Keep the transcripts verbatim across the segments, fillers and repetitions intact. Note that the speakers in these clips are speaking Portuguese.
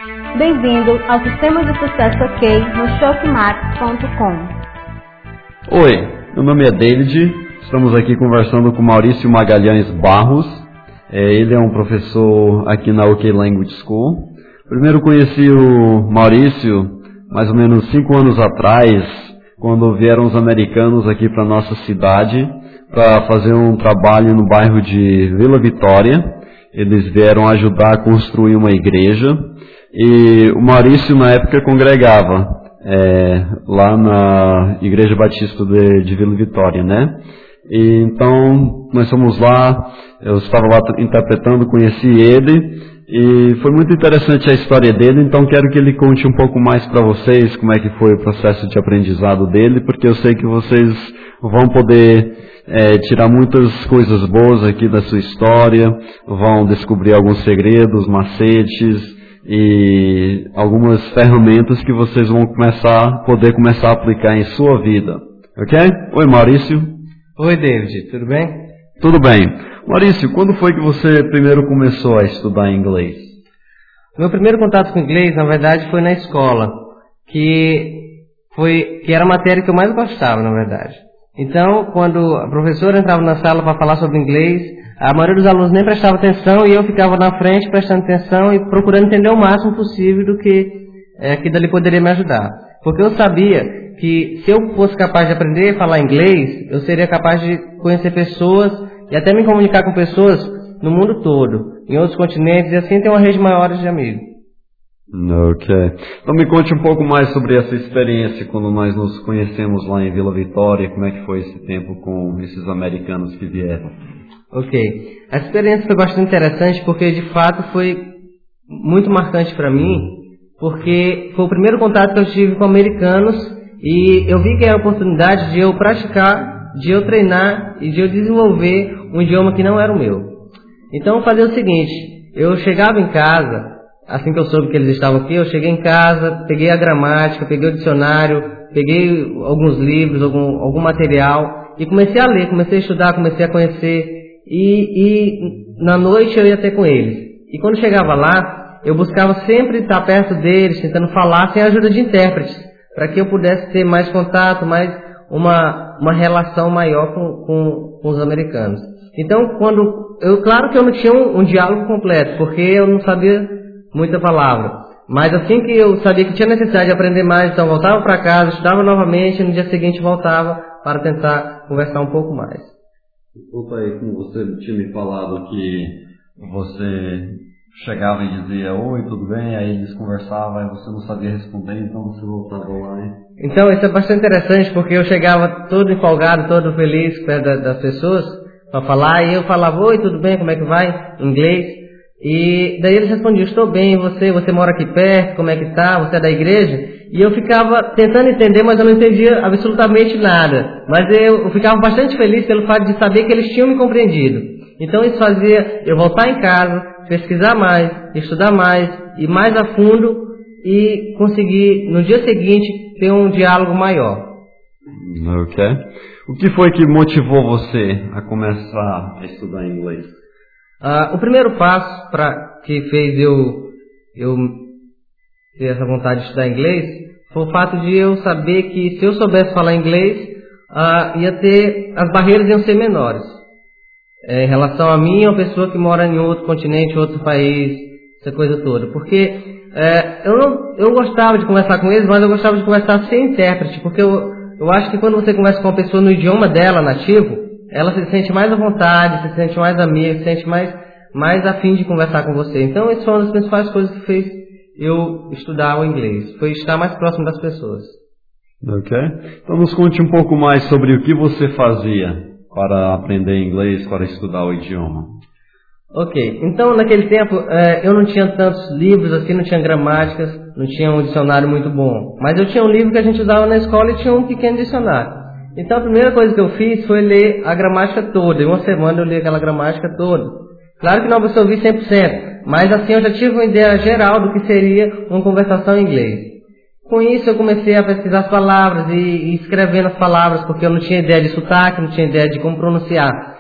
Bem-vindo ao Sistema de Sucesso OK no Shopmax ponto com. Oi, meu nome é David, estamos aqui conversando com Maurício Magalhães Barros. É, ele é um professor aqui na OK Language School. Primeiro conheci o Maurício mais ou menos cinco anos atrás, quando vieram os americanos aqui para nossa cidade para fazer um trabalho no bairro de Vila Vitória. Eles vieram ajudar a construir uma igreja e o Maurício na época congregava é, lá na Igreja Batista de, de Vila Vitória, né? E então nós fomos lá, eu estava lá interpretando, conheci ele e foi muito interessante a história dele, então quero que ele conte um pouco mais para vocês como é que foi o processo de aprendizado dele, porque eu sei que vocês vão poder é, tirar muitas coisas boas aqui da sua história, vão descobrir alguns segredos, macetes e algumas ferramentas que vocês vão começar, poder começar a aplicar em sua vida. Ok? Oi, Maurício. Oi, David. Tudo bem? Tudo bem. Maurício, quando foi que você primeiro começou a estudar inglês? Meu primeiro contato com inglês, na verdade, foi na escola, que, foi, que era a matéria que eu mais gostava, na verdade. Então, quando a professora entrava na sala para falar sobre inglês, a maioria dos alunos nem prestava atenção e eu ficava na frente prestando atenção e procurando entender o máximo possível do que é, que dali poderia me ajudar. Porque eu sabia que se eu fosse capaz de aprender a falar inglês, eu seria capaz de conhecer pessoas e até me comunicar com pessoas no mundo todo, em outros continentes, e assim ter uma rede maior de amigos. Ok. Então me conte um pouco mais sobre essa experiência quando nós nos conhecemos lá em Vila Vitória, como é que foi esse tempo com esses americanos que vieram? Ok. A experiência foi bastante interessante porque de fato foi muito marcante para mim, porque foi o primeiro contato que eu tive com americanos e eu vi que era a oportunidade de eu praticar, de eu treinar e de eu desenvolver um idioma que não era o meu. Então eu fazia o seguinte, eu chegava em casa, assim que eu soube que eles estavam aqui, eu cheguei em casa, peguei a gramática, peguei o dicionário, peguei alguns livros, algum, algum material e comecei a ler, comecei a estudar, comecei a conhecer e, e na noite eu ia ter com eles. E quando chegava lá, eu buscava sempre estar perto deles, tentando falar sem a ajuda de intérpretes, para que eu pudesse ter mais contato, mais uma, uma relação maior com, com, com os americanos. Então, quando eu, claro que eu não tinha um, um diálogo completo, porque eu não sabia muita palavra. Mas assim que eu sabia que tinha necessidade de aprender mais, então voltava para casa, estudava novamente, e no dia seguinte voltava para tentar conversar um pouco mais. Desculpa aí, como você tinha me falado que você chegava e dizia oi, tudo bem, aí eles conversavam, aí você não sabia responder, então você voltava lá. Hein? Então isso é bastante interessante, porque eu chegava todo empolgado, todo feliz perto das pessoas para falar, e eu falava oi, tudo bem, como é que vai? Em inglês. E daí eles respondiam, estou bem, e você, você mora aqui perto, como é que tá? Você é da igreja? E eu ficava tentando entender, mas eu não entendia absolutamente nada. Mas eu, eu ficava bastante feliz pelo fato de saber que eles tinham me compreendido. Então isso fazia eu voltar em casa, pesquisar mais, estudar mais, ir mais a fundo e conseguir, no dia seguinte, ter um diálogo maior. Ok. O que foi que motivou você a começar a estudar inglês? Uh, o primeiro passo para que fez eu, eu ter essa vontade de estudar inglês foi o fato de eu saber que se eu soubesse falar inglês, uh, ia ter, as barreiras iam ser menores. É, em relação a mim, uma pessoa que mora em outro continente, outro país, essa coisa toda. Porque é, eu, não, eu gostava de conversar com eles, mas eu gostava de conversar sem intérprete, porque eu, eu acho que quando você conversa com uma pessoa no idioma dela, nativo, ela se sente mais à vontade, se sente mais amiga, se sente mais, mais afim de conversar com você. Então, isso foi uma das principais coisas que fez eu estudar o inglês. Foi estar mais próximo das pessoas. Ok. Então, nos conte um pouco mais sobre o que você fazia para aprender inglês, para estudar o idioma. Ok. Então, naquele tempo, eh, eu não tinha tantos livros assim, não tinha gramáticas, não tinha um dicionário muito bom. Mas eu tinha um livro que a gente usava na escola e tinha um pequeno dicionário. Então a primeira coisa que eu fiz foi ler a gramática toda. Em uma semana eu li aquela gramática toda. Claro que não absorvi cem por cento, mas assim eu já tive uma ideia geral do que seria uma conversação em inglês. Com isso eu comecei a pesquisar as palavras e, e escrevendo as palavras, porque eu não tinha ideia de sotaque, não tinha ideia de como pronunciar.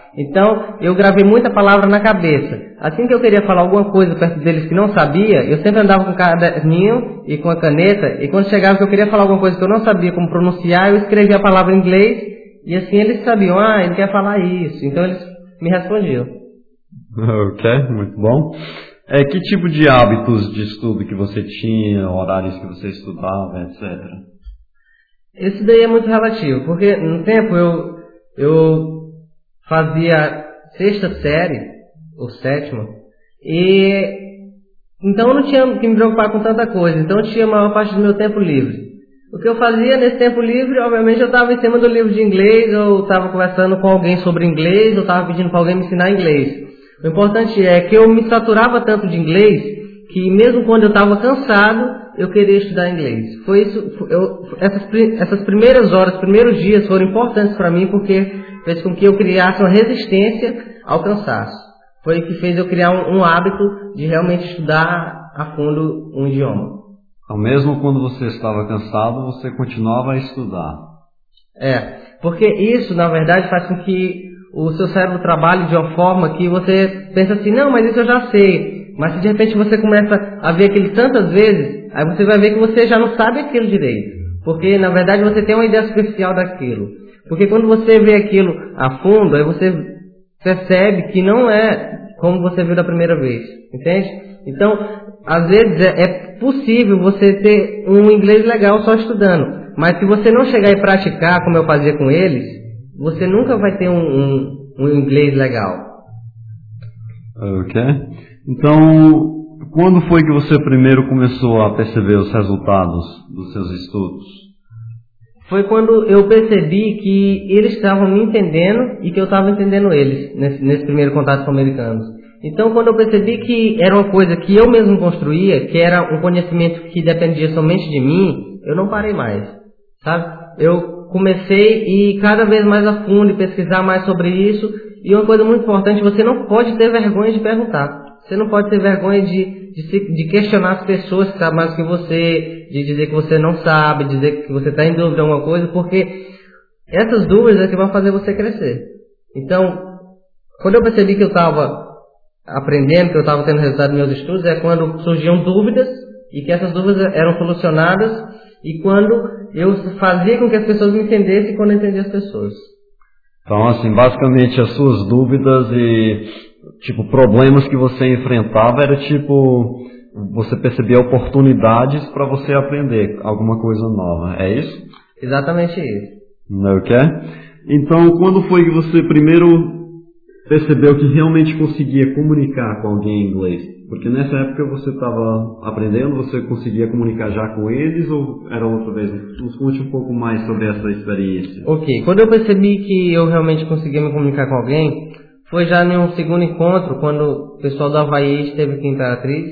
Então, eu gravei muita palavra na cabeça. Assim que eu queria falar alguma coisa perto deles que não sabia, eu sempre andava com o caderninho e com a caneta, e quando chegava que eu queria falar alguma coisa que eu não sabia como pronunciar, eu escrevia a palavra em inglês, e assim eles sabiam, ah, ele quer falar isso. Então eles me respondiam. Ok, muito bom. É, que tipo de hábitos de estudo que você tinha, horários que você estudava, etcétera? Isso daí é muito relativo, porque no tempo eu, eu fazia sexta série, ou sétima, e então eu não tinha que me preocupar com tanta coisa, então eu tinha a maior parte do meu tempo livre. O que eu fazia nesse tempo livre, obviamente eu estava em cima do livro de inglês, ou estava conversando com alguém sobre inglês, ou estava pedindo para alguém me ensinar inglês. O importante é que eu me saturava tanto de inglês, que mesmo quando eu estava cansado, eu queria estudar inglês. Foi isso, eu, essas, essas primeiras horas, primeiros dias foram importantes para mim, porque fez com que eu criasse uma resistência ao cansaço. Foi o que fez eu criar um, um hábito de realmente estudar a fundo um idioma. Então, mesmo quando você estava cansado, você continuava a estudar. É, porque isso, na verdade, faz com que o seu cérebro trabalhe de uma forma que você pensa assim, não, mas isso eu já sei. Mas se de repente você começa a ver aquilo tantas vezes, aí você vai ver que você já não sabe aquilo direito. Porque, na verdade, você tem uma ideia superficial daquilo. Porque quando você vê aquilo a fundo, aí você percebe que não é como você viu da primeira vez. Entende? Então, às vezes é, é possível você ter um inglês legal só estudando. Mas se você não chegar e praticar, como eu fazia com eles, você nunca vai ter um, um, um inglês legal. Ok. Então, quando foi que você primeiro começou a perceber os resultados dos seus estudos? Foi quando eu percebi que eles estavam me entendendo e que eu estava entendendo eles, nesse, nesse primeiro contato com americanos. Então, quando eu percebi que era uma coisa que eu mesmo construía, que era um conhecimento que dependia somente de mim, eu não parei mais, sabe? Eu comecei a ir cada vez mais a fundo e pesquisar mais sobre isso. E uma coisa muito importante, você não pode ter vergonha de perguntar. Você não pode ter vergonha de, de, se, de questionar as pessoas que sabem mais que você, de dizer que você não sabe, dizer que você está em dúvida de alguma coisa, porque essas dúvidas é que vão fazer você crescer. Então, quando eu percebi que eu estava aprendendo, que eu estava tendo resultado nos meus estudos, é quando surgiam dúvidas e que essas dúvidas eram solucionadas e quando eu fazia com que as pessoas me entendessem quando eu entendia as pessoas. Então, assim, basicamente as suas dúvidas e, tipo, problemas que você enfrentava era tipo, você percebia oportunidades para você aprender alguma coisa nova, é isso? Exatamente isso. Ok? Então, quando foi que você primeiro percebeu que realmente conseguia comunicar com alguém em inglês? Porque nessa época você estava aprendendo, você conseguia comunicar já com eles ou era outra vez? Nos conte um pouco mais sobre essa experiência. Ok, quando eu percebi que eu realmente conseguia me comunicar com alguém, foi já em um segundo encontro, quando o pessoal do Havaí esteve aqui em Imperatriz,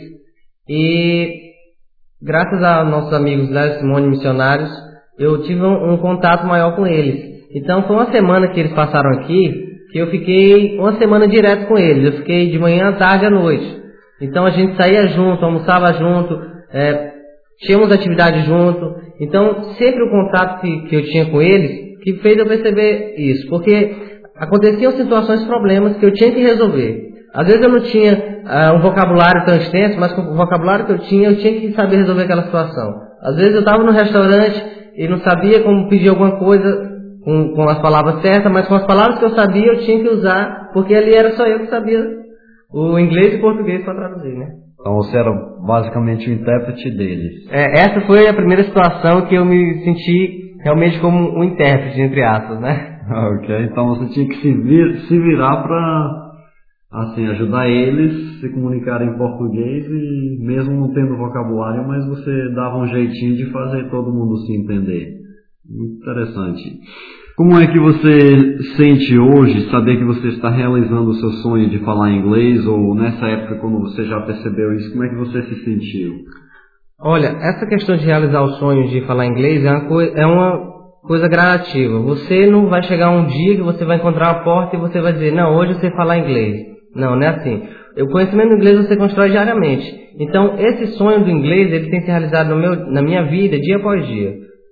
e graças a nossos amigos lá, Simone Missionários, eu tive um, um contato maior com eles. Então foi uma semana que eles passaram aqui, que eu fiquei uma semana direto com eles. Eu fiquei de manhã, tarde à noite. Então a gente saía junto, almoçava junto, é, tínhamos atividade junto. Então sempre o contato que, que eu tinha com eles, que fez eu perceber isso. Porque aconteciam situações, problemas que eu tinha que resolver. Às vezes eu não tinha uh, um vocabulário tão extenso, mas com o vocabulário que eu tinha, eu tinha que saber resolver aquela situação. Às vezes eu estava no restaurante e não sabia como pedir alguma coisa com, com as palavras certas, mas com as palavras que eu sabia eu tinha que usar, porque ali era só eu que sabia o inglês e o português para traduzir, né? Então você era basicamente o intérprete deles. É, essa foi a primeira situação que eu me senti realmente como um intérprete, entre aspas, né? Ok, então você tinha que se, vir, se virar para assim, ajudar eles a se comunicarem em português e mesmo não tendo vocabulário, mas você dava um jeitinho de fazer todo mundo se entender. Muito interessante. Como é que você sente hoje saber que você está realizando o seu sonho de falar inglês, ou nessa época quando você já percebeu isso, como é que você se sentiu? Olha, essa questão de realizar o sonho de falar inglês é uma, coi- é uma coisa gradativa. Você não vai chegar um dia que você vai encontrar a porta e você vai dizer, não, hoje eu sei falar inglês. Não, não é assim. O conhecimento do inglês você constrói diariamente. Então, esse sonho do inglês, ele tem se realizado no meu, na minha vida, dia após dia.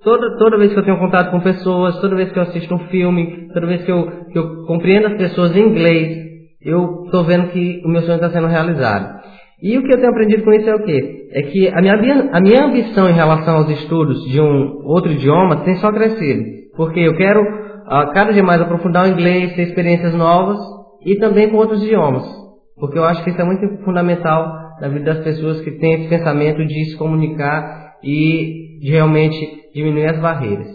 Toda, toda vez que eu tenho contato com pessoas, toda vez que eu assisto um filme, toda vez que eu, que eu compreendo as pessoas em inglês, eu estou vendo que o meu sonho está sendo realizado. E o que eu tenho aprendido com isso é o quê? É que a minha, a minha ambição em relação aos estudos de um outro idioma tem só crescido. Porque eu quero uh, cada dia mais aprofundar o inglês, ter experiências novas e também com outros idiomas. Porque eu acho que isso é muito fundamental na vida das pessoas que têm esse pensamento de se comunicar e de realmente diminuir as barreiras.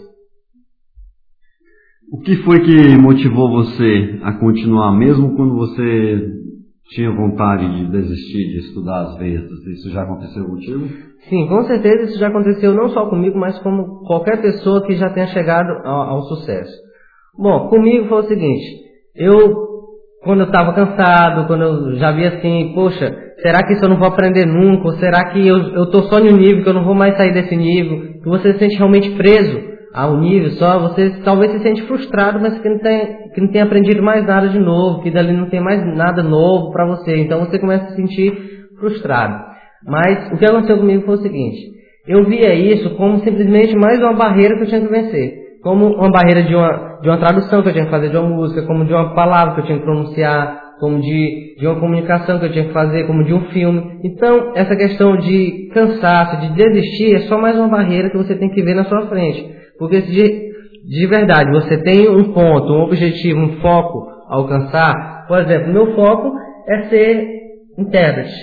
O que foi que motivou você a continuar, mesmo quando você tinha vontade de desistir de estudar às vezes? Isso já aconteceu contigo? Sim, com certeza isso já aconteceu não só comigo, mas como qualquer pessoa que já tenha chegado ao, ao sucesso. Bom, comigo foi o seguinte, eu, quando eu estava cansado, quando eu já via assim, poxa, será que isso eu não vou aprender nunca? Ou será que eu estou só em um nível, que eu não vou mais sair desse nível? Que você se sente realmente preso a um nível só, você talvez se sente frustrado, mas que não tem, que não tem aprendido mais nada de novo, que dali não tem mais nada novo para você. Então você começa a se sentir frustrado. Mas o que aconteceu comigo foi o seguinte, eu via isso como simplesmente mais uma barreira que eu tinha que vencer. Como uma barreira de uma, de uma tradução que eu tinha que fazer de uma música, como de uma palavra que eu tinha que pronunciar, como de, de uma comunicação que eu tinha que fazer, como de um filme. Então, essa questão de cansaço, de desistir, é só mais uma barreira que você tem que ver na sua frente. Porque se de, de verdade você tem um ponto, um objetivo, um foco a alcançar, por exemplo, meu foco é ser intérprete.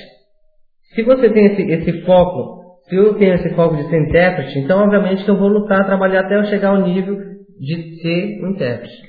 Se você tem esse, esse foco, se eu tenho esse foco de ser intérprete, então obviamente que eu vou lutar, trabalhar até eu chegar ao nível de ser um intérprete.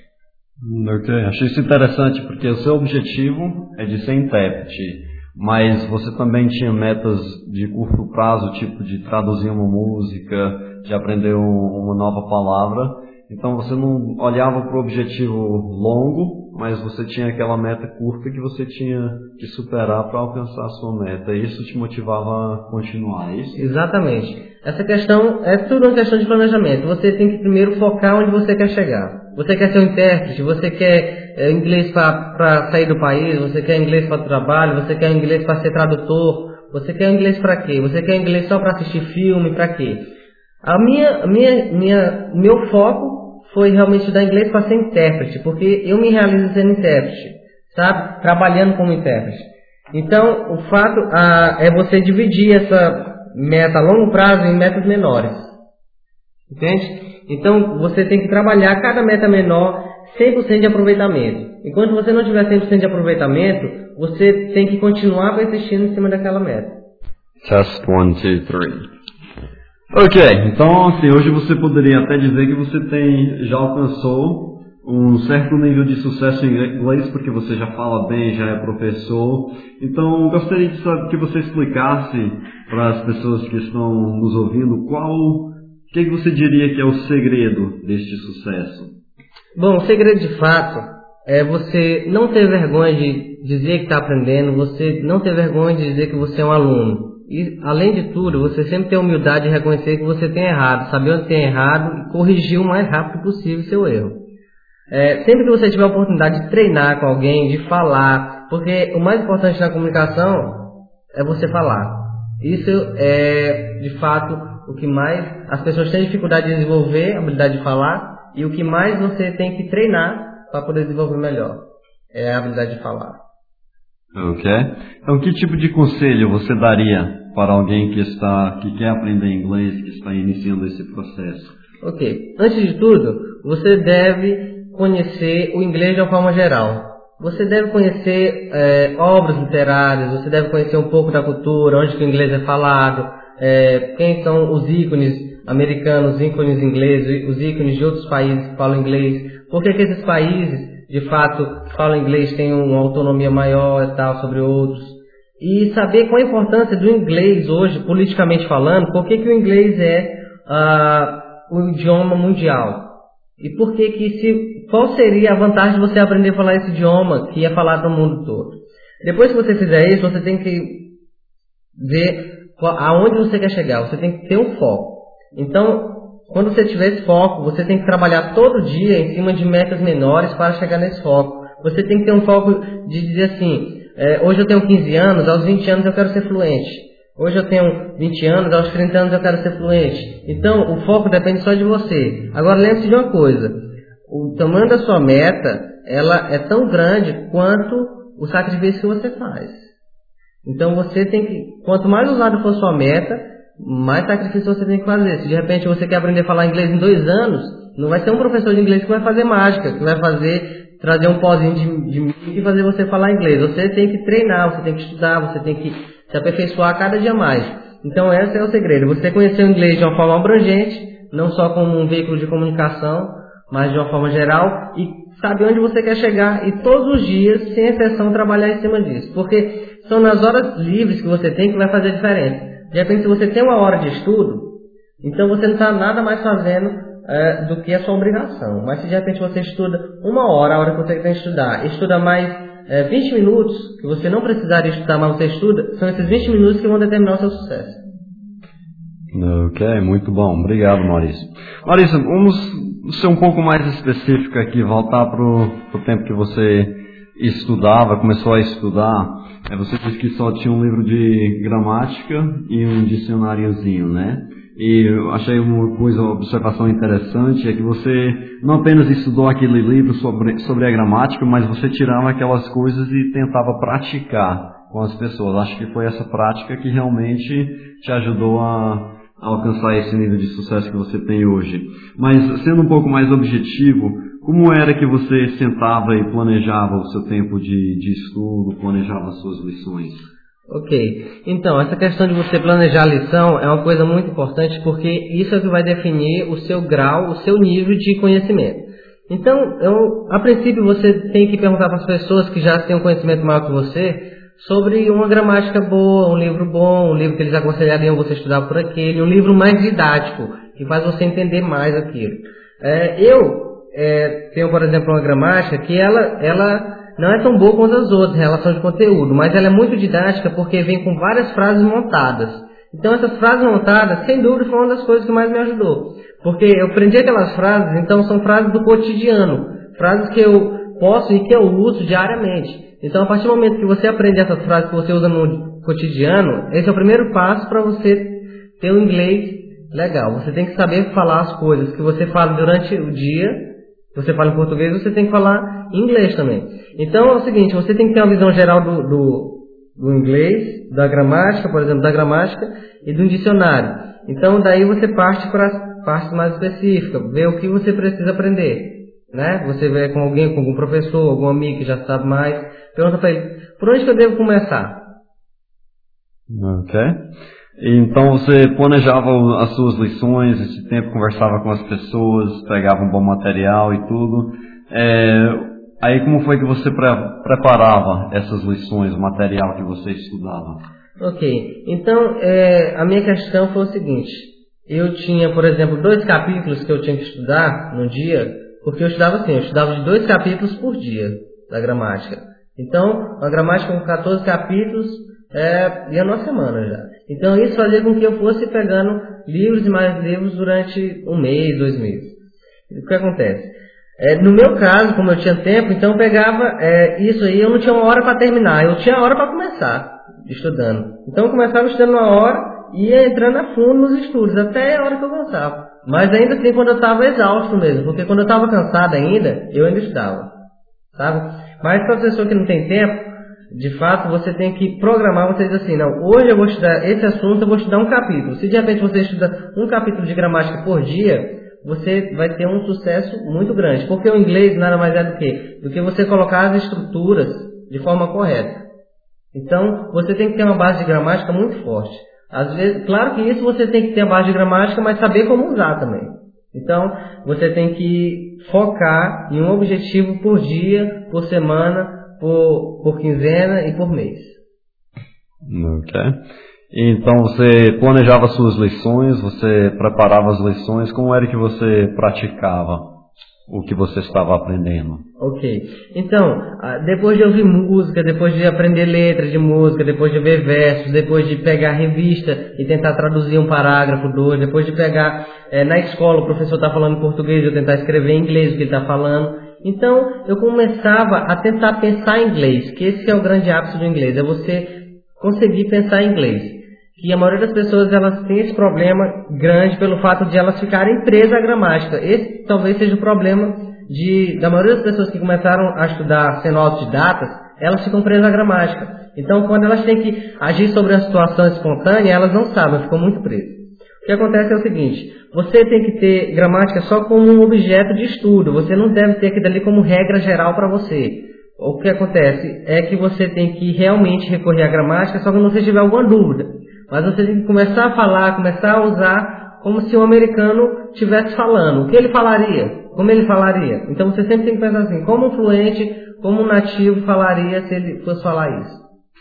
Ok, achei isso interessante porque o seu objetivo é de ser intérprete, mas você também tinha metas de curto prazo, tipo de traduzir uma música, de aprender uma nova palavra. Então você não olhava para o objetivo longo, mas você tinha aquela meta curta que você tinha que superar para alcançar a sua meta. E isso te motivava a continuar, é isso? Exatamente. Essa questão é tudo uma questão de planejamento. Você tem que primeiro focar onde você quer chegar. Você quer ser um intérprete, você quer é, inglês para sair do país, você quer inglês para o trabalho, você quer inglês para ser tradutor, você quer inglês para quê? Você quer inglês só para assistir filme, para quê? A minha, minha, minha, meu foco foi realmente estudar inglês para ser intérprete, porque eu me realizo sendo intérprete, sabe? Trabalhando como intérprete. Então, o fato ah, é você dividir essa meta a longo prazo em metas menores. Entende? Então, você tem que trabalhar cada meta menor cem por cento de aproveitamento. Enquanto você não tiver cem por cento de aproveitamento, você tem que continuar persistindo em cima daquela meta. Test one, two, three. Ok, então assim, hoje você poderia até dizer que você tem, já alcançou um certo nível de sucesso em inglês, porque você já fala bem, já é professor. Então, gostaria de saber que você explicasse para as pessoas que estão nos ouvindo qual, o que você diria que é o segredo deste sucesso? Bom, o segredo de fato é você não ter vergonha de dizer que está aprendendo, você não ter vergonha de dizer que você é um aluno. E, além de tudo, você sempre tem a humildade de reconhecer que você tem errado, saber onde tem errado e corrigir o mais rápido possível o seu erro. É, sempre que você tiver a oportunidade de treinar com alguém, de falar, porque o mais importante na comunicação é você falar. Isso é, de fato, o que mais as pessoas têm dificuldade de desenvolver, a habilidade de falar, e o que mais você tem que treinar para poder desenvolver melhor. É a habilidade de falar. Ok. Então, que tipo de conselho você daria para alguém que está, que quer aprender inglês, que está iniciando esse processo? Ok. Antes de tudo, você deve conhecer o inglês de uma forma geral. Você deve conhecer é, obras literárias, você deve conhecer um pouco da cultura, onde que o inglês é falado, é, quem são os ícones americanos, os ícones ingleses, os ícones de outros países que falam inglês, por que que esses países, de fato, que falam inglês têm uma autonomia maior e tal sobre outros. E saber qual a importância do inglês hoje, politicamente falando, por que que o inglês é ah, o idioma mundial. E por que que se, qual seria a vantagem de você aprender a falar esse idioma que é falado no mundo todo. Depois que você fizer isso, você tem que ver qual, aonde você quer chegar, você tem que ter um foco. Então, quando você tiver esse foco, você tem que trabalhar todo dia em cima de metas menores para chegar nesse foco. Você tem que ter um foco de dizer assim, é, hoje eu tenho quinze anos, aos vinte anos eu quero ser fluente. Hoje eu tenho vinte anos, aos trinta anos eu quero ser fluente. Então, o foco depende só de você. Agora, lembre-se de uma coisa. O tamanho da sua meta, ela é tão grande quanto o sacrifício que você faz. Então, você tem que... Quanto mais usado for sua meta, mais sacrifício você tem que fazer. Se de repente você quer aprender a falar inglês em dois anos, não vai ser um professor de inglês que vai fazer mágica, que vai fazer... trazer um pozinho de, de mímica e fazer você falar inglês. Você tem que treinar, você tem que estudar, você tem que se aperfeiçoar cada dia mais. Então esse é o segredo. Você conhecer o inglês de uma forma abrangente, não só como um veículo de comunicação, mas de uma forma geral, e saber onde você quer chegar e todos os dias, sem exceção, trabalhar em cima disso. Porque são nas horas livres que você tem que vai fazer a diferença. De repente, se você tem uma hora de estudo, então você não está nada mais fazendo é, do que a sua obrigação. Mas se de repente você estuda uma hora, a hora que você tem que estudar, estuda mais é, vinte minutos, que você não precisaria estudar, mas você estuda, são esses vinte minutos que vão determinar o seu sucesso. Ok, muito bom. Obrigado, Maurício. Maurício, vamos ser um pouco mais específico aqui, voltar para o tempo que você estudava, começou a estudar. É, você disse que só tinha um livro de gramática e um dicionáriozinho, né? E eu achei uma coisa, uma observação interessante, é que você não apenas estudou aquele livro sobre, sobre a gramática, mas você tirava aquelas coisas e tentava praticar com as pessoas. Acho que foi essa prática que realmente te ajudou a, a alcançar esse nível de sucesso que você tem hoje. Mas, sendo um pouco mais objetivo, como era que você sentava e planejava o seu tempo de, de estudo, planejava as suas lições? Ok, então essa questão de você planejar a lição é uma coisa muito importante, porque isso é o que vai definir o seu grau, o seu nível de conhecimento. Então, eu, a princípio você tem que perguntar para as pessoas que já têm um conhecimento maior que você sobre uma gramática boa, um livro bom, um livro que eles aconselhariam você estudar por aquele, um livro mais didático, que faz você entender mais aquilo. É, eu é, tenho, por exemplo, uma gramática que ela... ela não é tão boa quanto as outras em relação de conteúdo, mas ela é muito didática porque vem com várias frases montadas. Então essas frases montadas, sem dúvida, foi uma das coisas que mais me ajudou. Porque eu aprendi aquelas frases, então são frases do cotidiano, frases que eu posso e que eu uso diariamente. Então a partir do momento que você aprende essas frases que você usa no cotidiano, esse é o primeiro passo para você ter um inglês legal. Você tem que saber falar as coisas que você fala durante o dia. Você fala em português, você tem que falar em inglês também. Então é o seguinte, você tem que ter uma visão geral do, do, do inglês, da gramática, por exemplo, da gramática e do dicionário. Então daí você parte para as partes mais específicas, vê o que você precisa aprender, né? Você vê com alguém, com algum professor, algum amigo que já sabe mais, pergunta para ele, por onde que eu devo começar? Ok. Então você planejava as suas lições, esse tempo conversava com as pessoas, pegava um bom material e tudo. É, aí como foi que você pre- preparava essas lições, o material que você estudava? Ok, então é, a minha questão foi o seguinte, eu tinha, por exemplo, dois capítulos que eu tinha que estudar no dia, porque eu estudava assim, eu estudava de dois capítulos por dia da gramática. Então, uma gramática com quatorze capítulos é, ia numa semana já. Então isso fazia com que eu fosse pegando livros e mais livros durante um mês, dois meses. O que acontece? É, no meu caso, como eu tinha tempo, então eu pegava é, isso aí, eu não tinha uma hora para terminar, eu tinha hora para começar estudando. Então eu começava estudando uma hora e ia entrando a fundo nos estudos, até a hora que eu cansava. Mas ainda assim quando eu estava exausto mesmo, porque quando eu estava cansado ainda, eu ainda estudava. Sabe? Mas para a pessoa que não tem tempo, de fato, você tem que programar, você diz assim, não, hoje eu vou estudar esse assunto, eu vou estudar um capítulo. Se de repente você estuda um capítulo de gramática por dia, você vai ter um sucesso muito grande. Porque o inglês nada mais é do que, do que você colocar as estruturas de forma correta. Então, você tem que ter uma base de gramática muito forte. Às vezes, claro que isso você tem que ter a base de gramática, mas saber como usar também. Então, você tem que focar em um objetivo por dia, por semana, Por, por quinzena e por mês. Ok. Então você planejava suas lições, você preparava as lições, como era que você praticava o que você estava aprendendo? Ok. Então, depois de ouvir música, depois de aprender letras de música, depois de ver versos, depois de pegar revista e tentar traduzir um parágrafo, dois, depois de pegar é, na escola o professor está falando em português, eu tentar escrever em inglês o que ele está falando. Então, eu começava a tentar pensar em inglês, que esse é o grande ápice do inglês, é você conseguir pensar em inglês. que a maioria das pessoas elas tem esse problema grande pelo fato de elas ficarem presas à gramática. Esse talvez seja o problema de, da maioria das pessoas que começaram a estudar sendo autodidatas, elas ficam presas à gramática. Então, quando elas têm que agir sobre a situação espontânea, elas não sabem, ficam muito presas. O que acontece é o seguinte, você tem que ter gramática só como um objeto de estudo, você não deve ter aquilo ali como regra geral para você. O que acontece é que você tem que realmente recorrer à gramática só quando você tiver alguma dúvida. Mas você tem que começar a falar, começar a usar como se um americano estivesse falando. O que ele falaria? Como ele falaria? Então você sempre tem que pensar assim, como um fluente, como um nativo falaria se ele fosse falar isso.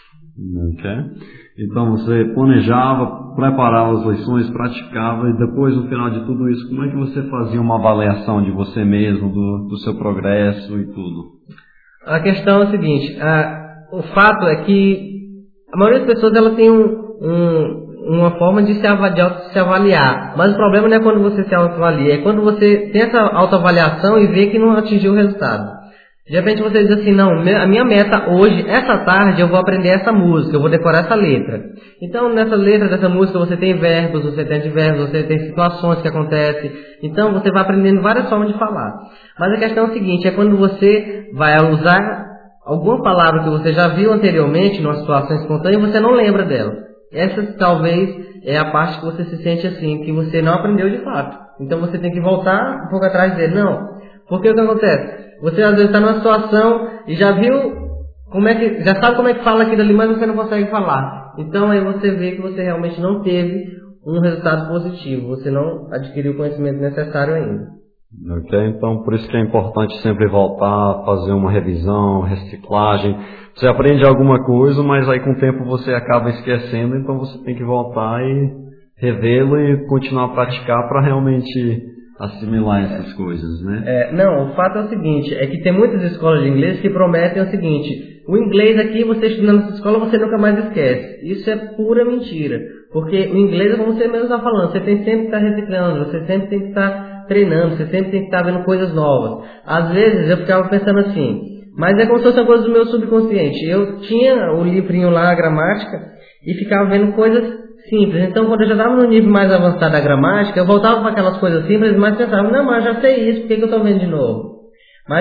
Ok. Então você planejava, preparava as lições, praticava e depois no final de tudo isso, como é que você fazia uma avaliação de você mesmo, do, do seu progresso e tudo? A questão é a seguinte, a, o fato é que a maioria das pessoas ela tem um Um, uma forma de se avaliar, de se avaliar. Mas o problema não é quando você se autoavalia, é quando você tem essa autoavaliação e vê que não atingiu o resultado. De repente você diz assim, não, a minha meta hoje, essa tarde, eu vou aprender essa música, eu vou decorar essa letra. Então nessa letra dessa música você tem verbos, você tem advérbios, você tem situações que acontecem. Então você vai aprendendo várias formas de falar. Mas a questão é o seguinte, é quando você vai usar alguma palavra que você já viu anteriormente, numa situação espontânea, e você não lembra dela. Essa talvez é a parte que você se sente assim, que você não aprendeu de fato. Então você tem que voltar um pouco atrás e dizer, não. Porque o que acontece? Você às vezes está numa situação e já viu como é que, já sabe como é que fala aquilo ali, mas você não consegue falar. Então aí você vê que você realmente não teve um resultado positivo. Você não adquiriu o conhecimento necessário ainda. Ok, então por isso que é importante sempre voltar, fazer uma revisão, reciclagem. Você aprende alguma coisa, mas aí com o tempo você acaba esquecendo, então você tem que voltar e revê-lo e continuar a praticar para realmente assimilar essas coisas, né? É, não, o fato é o seguinte, é que tem muitas escolas de inglês que prometem o seguinte, o inglês aqui, você estudando nessa escola, você nunca mais esquece. Isso é pura mentira, porque o inglês é como você mesmo está falando, você tem sempre que estar reciclando, você sempre tem que estar treinando, você sempre tem que estar vendo coisas novas. Às vezes eu ficava pensando assim, mas é como se fosse uma coisa do meu subconsciente. Eu tinha o livrinho lá, a gramática, e ficava vendo coisas simples. Então, quando eu já estava no nível mais avançado da gramática, eu voltava para aquelas coisas simples, mas pensava, não, mas eu já sei isso, por que, que eu estou vendo de novo?